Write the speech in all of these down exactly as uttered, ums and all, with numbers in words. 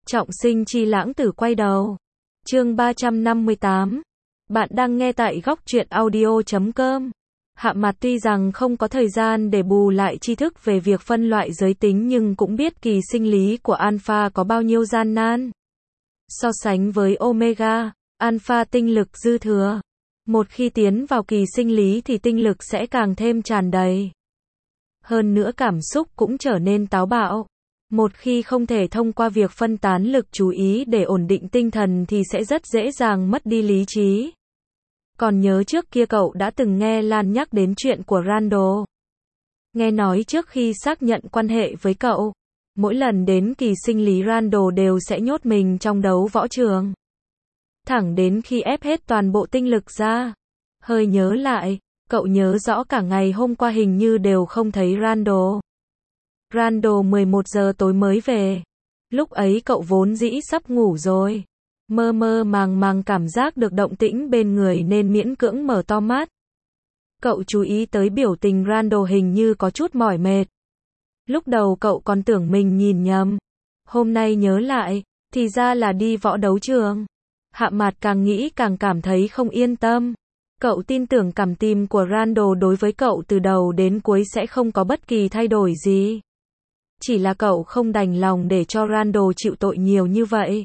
Trọng sinh chi lãng tử quay đầu. Chương ba trăm năm mươi tám. Bạn đang nghe tại góc truyện audio chấm com. Hạ Mạt tuy rằng không có thời gian để bù lại tri thức về việc phân loại giới tính nhưng cũng biết kỳ sinh lý của Alpha có bao nhiêu gian nan. So sánh với Omega, Alpha tinh lực dư thừa. Một khi tiến vào kỳ sinh lý thì tinh lực sẽ càng thêm tràn đầy. Hơn nữa cảm xúc cũng trở nên táo bạo. Một khi không thể thông qua việc phân tán lực chú ý để ổn định tinh thần thì sẽ rất dễ dàng mất đi lý trí. Còn nhớ trước kia cậu đã từng nghe Lan nhắc đến chuyện của Randall. Nghe nói trước khi xác nhận quan hệ với cậu, mỗi lần đến kỳ sinh lý Randall đều sẽ nhốt mình trong đấu võ trường. Thẳng đến khi ép hết toàn bộ tinh lực ra. Hơi nhớ lại, cậu nhớ rõ cả ngày hôm qua hình như đều không thấy Randall. Randall mười một giờ tối mới về. Lúc ấy cậu vốn dĩ sắp ngủ rồi. Mơ mơ màng màng cảm giác được động tĩnh bên người nên miễn cưỡng mở to mắt. Cậu chú ý tới biểu tình Randall hình như có chút mỏi mệt. Lúc đầu cậu còn tưởng mình nhìn nhầm. Hôm nay nhớ lại, thì ra là đi võ đấu trường. Hạ Mạt càng nghĩ càng cảm thấy không yên tâm. Cậu tin tưởng cảm tim của Randall đối với cậu từ đầu đến cuối sẽ không có bất kỳ thay đổi gì. Chỉ là cậu không đành lòng để cho Randall chịu tội nhiều như vậy.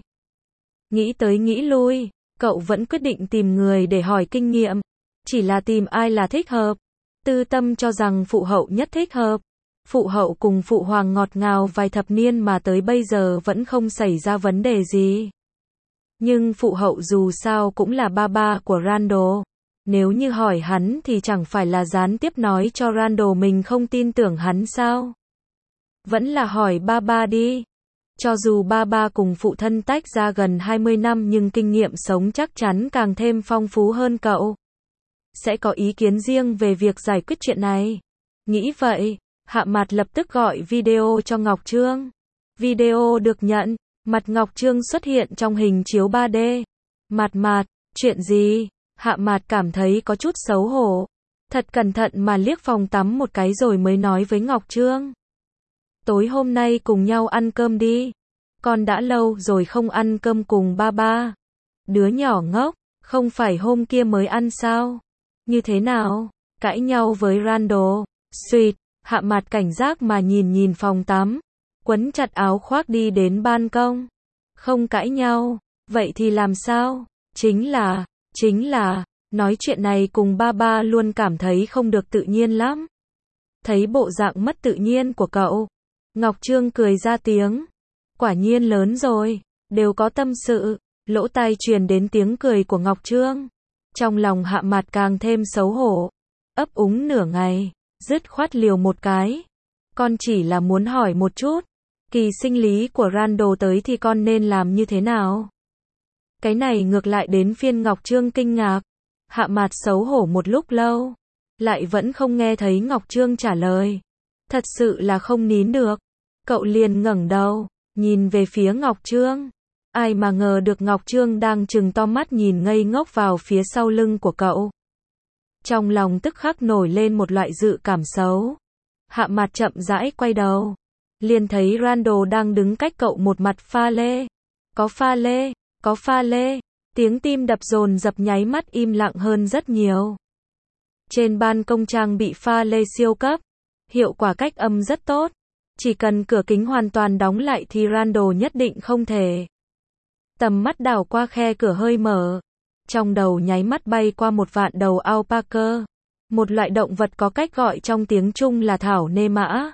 Nghĩ tới nghĩ lui, cậu vẫn quyết định tìm người để hỏi kinh nghiệm. Chỉ là tìm ai là thích hợp. Tư Tâm cho rằng phụ hậu nhất thích hợp. Phụ hậu cùng phụ hoàng ngọt ngào vài thập niên mà tới bây giờ vẫn không xảy ra vấn đề gì. Nhưng phụ hậu dù sao cũng là ba ba của Randall. Nếu như hỏi hắn thì chẳng phải là gián tiếp nói cho Randall mình không tin tưởng hắn sao? Vẫn là hỏi ba ba đi. Cho dù ba ba cùng phụ thân tách ra gần hai mươi năm nhưng kinh nghiệm sống chắc chắn càng thêm phong phú hơn cậu. Sẽ có ý kiến riêng về việc giải quyết chuyện này. Nghĩ vậy, Hạ Mạt lập tức gọi video cho Ngọc Trương. Video được nhận, mặt Ngọc Trương xuất hiện trong hình chiếu ba D. Mạt Mạt, chuyện gì? Hạ Mạt cảm thấy có chút xấu hổ. Thật cẩn thận mà liếc phòng tắm một cái rồi mới nói với Ngọc Trương. Tối hôm nay cùng nhau ăn cơm đi. Con đã lâu rồi không ăn cơm cùng ba ba. Đứa nhỏ ngốc, không phải hôm kia mới ăn sao? Như thế nào? Cãi nhau với Randall. Sweet, Hạ Mạt cảnh giác mà nhìn nhìn phòng tắm. Quấn chặt áo khoác đi đến ban công. Không cãi nhau. Vậy thì làm sao? Chính là, chính là, nói chuyện này cùng ba ba luôn cảm thấy không được tự nhiên lắm. Thấy bộ dạng mất tự nhiên của cậu. Ngọc Trương cười ra tiếng. Quả nhiên lớn rồi, đều có tâm sự. Lỗ tai truyền đến tiếng cười của Ngọc Trương. Trong lòng Hạ Mạt càng thêm xấu hổ. Ấp úng nửa ngày, dứt khoát liều một cái. Con chỉ là muốn hỏi một chút. Kỳ sinh lý của Randall tới thì con nên làm như thế nào? Cái này ngược lại đến phiên Ngọc Trương kinh ngạc. Hạ Mạt xấu hổ một lúc lâu. Lại vẫn không nghe thấy Ngọc Trương trả lời. Thật sự là không nín được. Cậu liền ngẩng đầu, nhìn về phía Ngọc Trương. Ai mà ngờ được Ngọc Trương đang trừng to mắt nhìn ngây ngốc vào phía sau lưng của cậu. Trong lòng tức khắc nổi lên một loại dự cảm xấu. Hạ Mạt chậm rãi quay đầu. Liền thấy Randall đang đứng cách cậu một mặt pha lê. Có pha lê, có pha lê. Tiếng tim đập dồn dập nháy mắt im lặng hơn rất nhiều. Trên ban công trang bị pha lê siêu cấp. Hiệu quả cách âm rất tốt. Chỉ cần cửa kính hoàn toàn đóng lại thì Randall nhất định không thể. Tầm mắt đảo qua khe cửa hơi mở. Trong đầu nháy mắt bay qua một vạn đầu alpaca. Một loại động vật có cách gọi trong tiếng Trung là thảo nê mã.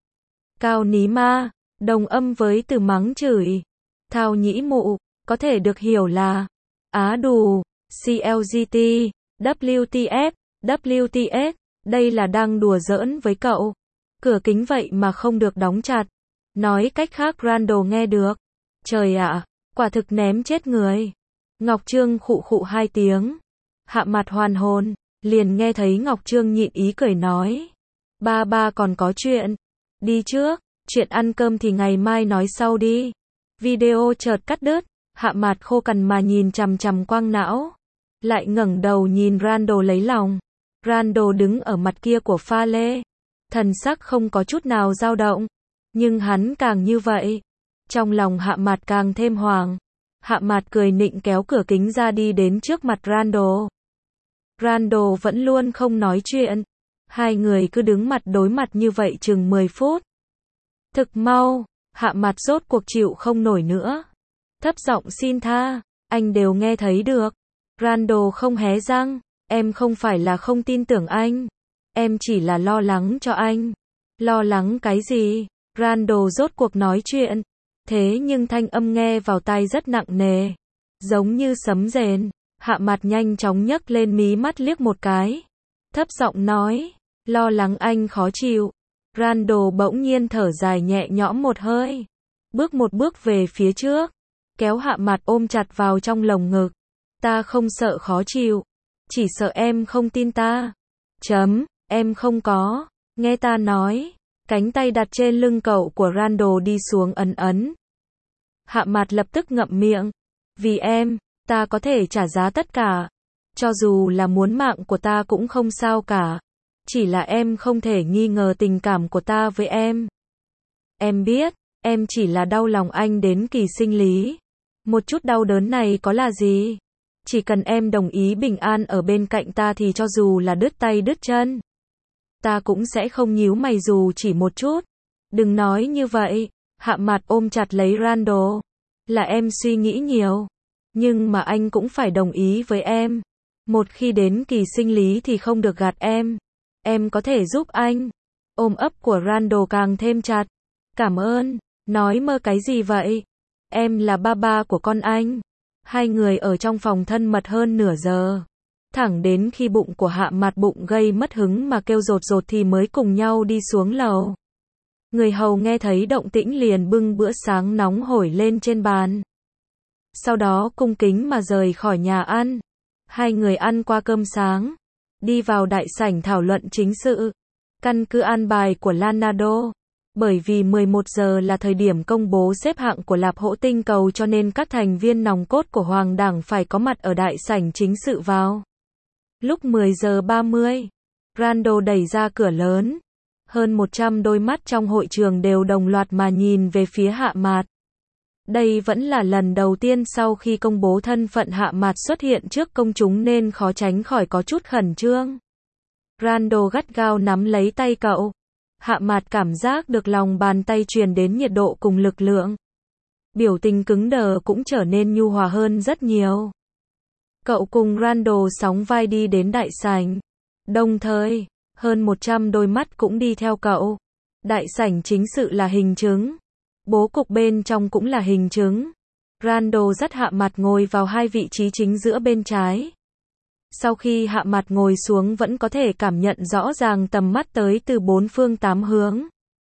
Cao ní ma, đồng âm với từ mắng chửi. Thao nhĩ mụ, có thể được hiểu là á đù, xê lờ giê tê, vê tê ép, vê tê ét. Đây là đang đùa giỡn với cậu. Cửa kính vậy mà không được đóng chặt. Nói cách khác Randall nghe được. Trời ạ, quả thực ném chết người. Ngọc Trương khụ khụ hai tiếng. Hạ Mạt hoàn hồn, liền nghe thấy Ngọc Trương nhịn ý cười nói. Ba ba còn có chuyện. Đi trước, chuyện ăn cơm thì ngày mai nói sau đi. Video chợt cắt đứt. Hạ Mạt khô cằn mà nhìn chằm chằm quang não. Lại ngẩng đầu nhìn Randall lấy lòng. Randall đứng ở mặt kia của pha lê. Thần sắc không có chút nào dao động. Nhưng hắn càng như vậy. Trong lòng Hạ Mạt càng thêm hoảng. Hạ Mạt cười nịnh kéo cửa kính ra đi đến trước mặt Randall. Randall vẫn luôn không nói chuyện. Hai người cứ đứng mặt đối mặt như vậy chừng mười phút. Thực mau, Hạ Mạt rốt cuộc chịu không nổi nữa. Thấp giọng xin tha, anh đều nghe thấy được. Randall không hé răng, em không phải là không tin tưởng anh. Em chỉ là lo lắng cho anh. Lo lắng cái gì? Randall rốt cuộc nói chuyện. Thế nhưng thanh âm nghe vào tai rất nặng nề. Giống như sấm rền. Hạ Mạt nhanh chóng nhấc lên mí mắt liếc một cái. Thấp giọng nói, lo lắng anh khó chịu. Randall bỗng nhiên thở dài nhẹ nhõm một hơi. Bước một bước về phía trước. Kéo Hạ Mạt ôm chặt vào trong lồng ngực. Ta không sợ khó chịu. Chỉ sợ em không tin ta. Chấm, em không có. Nghe ta nói. Cánh tay đặt trên lưng cậu của Randall đi xuống ấn ấn. Hạ Mạt lập tức ngậm miệng. Vì em, ta có thể trả giá tất cả. Cho dù là muốn mạng của ta cũng không sao cả. Chỉ là em không thể nghi ngờ tình cảm của ta với em. Em biết, em chỉ là đau lòng anh đến kỳ sinh lý. Một chút đau đớn này có là gì? Chỉ cần em đồng ý bình an ở bên cạnh ta thì cho dù là đứt tay đứt chân, ta cũng sẽ không nhíu mày dù chỉ một chút. Đừng nói như vậy. Hạ Mạt ôm chặt lấy Randall. Là em suy nghĩ nhiều. Nhưng mà anh cũng phải đồng ý với em. Một khi đến kỳ sinh lý thì không được gạt em. Em có thể giúp anh. Ôm ấp của Randall càng thêm chặt. Cảm ơn. Nói mơ cái gì vậy? Em là ba ba của con anh. Hai người ở trong phòng thân mật hơn nửa giờ. Thẳng đến khi bụng của Hạ Mạt bụng gây mất hứng mà kêu rột rột thì mới cùng nhau đi xuống lầu. Người hầu nghe thấy động tĩnh liền bưng bữa sáng nóng hổi lên trên bàn. Sau đó cung kính mà rời khỏi nhà ăn. Hai người ăn qua cơm sáng. Đi vào đại sảnh thảo luận chính sự. Căn cứ an bài của Lanado. Bởi vì mười một giờ là thời điểm công bố xếp hạng của Lạp Hỗ Tinh Cầu cho nên các thành viên nòng cốt của Hoàng Đảng phải có mặt ở đại sảnh chính sự vào. Lúc mười giờ ba mươi, Randall đẩy ra cửa lớn. Hơn một trăm đôi mắt trong hội trường đều đồng loạt mà nhìn về phía Hạ Mạt. Đây vẫn là lần đầu tiên sau khi công bố thân phận Hạ Mạt xuất hiện trước công chúng nên khó tránh khỏi có chút khẩn trương. Randall gắt gao nắm lấy tay cậu. Hạ Mạt cảm giác được lòng bàn tay truyền đến nhiệt độ cùng lực lượng. Biểu tình cứng đờ cũng trở nên nhu hòa hơn rất nhiều. Cậu cùng Randall sóng vai đi đến đại sảnh. Đồng thời, hơn một trăm đôi mắt cũng đi theo cậu. Đại sảnh chính sự là hình chứng. Bố cục bên trong cũng là hình chứng. Randall dắt Hạ Mạt ngồi vào hai vị trí chính giữa bên trái. Sau khi Hạ Mạt ngồi xuống vẫn có thể cảm nhận rõ ràng tầm mắt tới từ bốn phương tám hướng.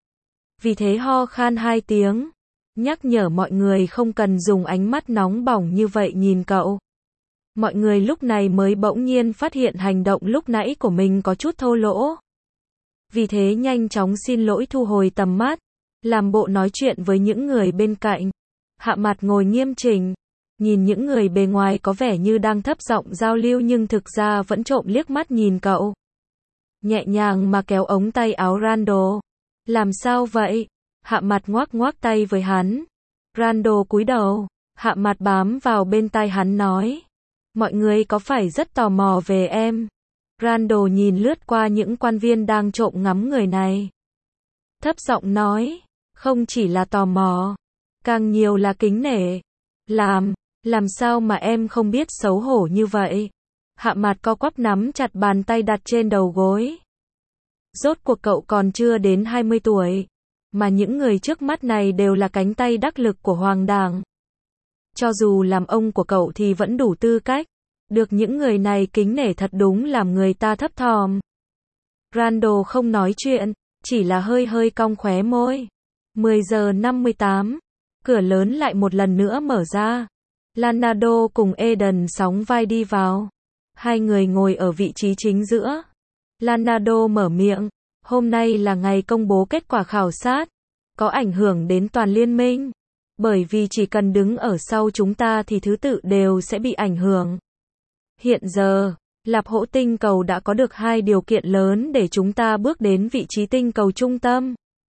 Vì thế ho khan hai tiếng. Nhắc nhở mọi người không cần dùng ánh mắt nóng bỏng như vậy nhìn cậu. Mọi người lúc này mới bỗng nhiên phát hiện hành động lúc nãy của mình có chút thô lỗ. Vì thế nhanh chóng xin lỗi thu hồi tầm mắt. Làm bộ nói chuyện với những người bên cạnh. Hạ Mạt ngồi nghiêm chỉnh. Nhìn những người bề ngoài có vẻ như đang thấp giọng giao lưu nhưng thực ra vẫn trộm liếc mắt nhìn cậu. Nhẹ nhàng mà kéo ống tay áo Randall. Làm sao vậy? Hạ Mạt ngoác ngoác tay với hắn. Randall cúi đầu. Hạ Mạt bám vào bên tai hắn nói. Mọi người có phải rất tò mò về em? Randall nhìn lướt qua những quan viên đang trộm ngắm người này. Thấp giọng nói. Không chỉ là tò mò. Càng nhiều là kính nể. Làm. Làm sao mà em không biết xấu hổ như vậy? Hạ Mạt co quắp nắm chặt bàn tay đặt trên đầu gối. Rốt cuộc cậu còn chưa đến hai mươi tuổi. Mà những người trước mắt này đều là cánh tay đắc lực của Hoàng Đảng. Cho dù làm ông của cậu thì vẫn đủ tư cách. Được những người này kính nể thật đúng làm người ta thấp thỏm. Randall không nói chuyện, chỉ là hơi hơi cong khóe môi. mười giờ năm mươi tám. Cửa lớn lại một lần nữa mở ra. Lanado cùng Eden sóng vai đi vào. Hai người ngồi ở vị trí chính giữa. Lanado mở miệng. Hôm nay là ngày công bố kết quả khảo sát. Có ảnh hưởng đến toàn liên minh. Bởi vì chỉ cần đứng ở sau chúng ta thì thứ tự đều sẽ bị ảnh hưởng. Hiện giờ, Lạp Hỗ Tinh Cầu đã có được hai điều kiện lớn để chúng ta bước đến vị trí tinh cầu trung tâm.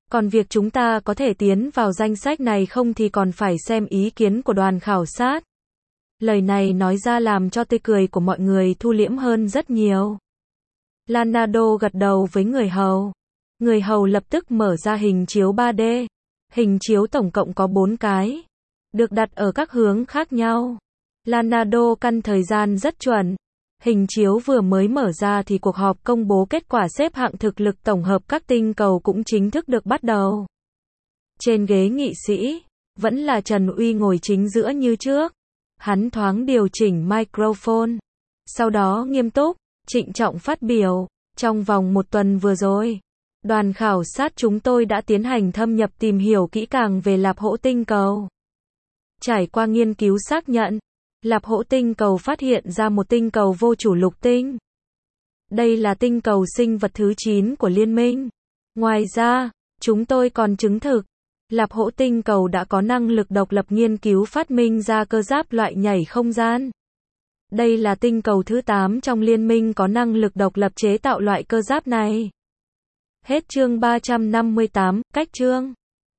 Còn việc chúng ta có thể tiến vào danh sách này không thì còn phải xem ý kiến của đoàn khảo sát. Lời này nói ra làm cho tươi cười của mọi người thu liễm hơn rất nhiều. Leonardo gật đầu với người hầu. Người hầu lập tức mở ra hình chiếu ba D. Hình chiếu tổng cộng có bốn cái, được đặt ở các hướng khác nhau. Leonardo căn thời gian rất chuẩn. Hình chiếu vừa mới mở ra thì cuộc họp công bố kết quả xếp hạng thực lực tổng hợp các tinh cầu cũng chính thức được bắt đầu. Trên ghế nghị sĩ, vẫn là Trần Uy ngồi chính giữa như trước. Hắn thoáng điều chỉnh microphone. Sau đó nghiêm túc, trịnh trọng phát biểu. Trong vòng một tuần vừa rồi, đoàn khảo sát chúng tôi đã tiến hành thâm nhập tìm hiểu kỹ càng về Lạp Hỗ tinh cầu. Trải qua nghiên cứu xác nhận, Lạp Hỗ tinh cầu phát hiện ra một tinh cầu vô chủ lục tinh. Đây là tinh cầu sinh vật thứ chín của liên minh. Ngoài ra, chúng tôi còn chứng thực, Lạp Hỗ tinh cầu đã có năng lực độc lập nghiên cứu phát minh ra cơ giáp loại nhảy không gian. Đây là tinh cầu thứ tám trong liên minh có năng lực độc lập chế tạo loại cơ giáp này. Hết chương ba trăm năm mươi tám, cách chương.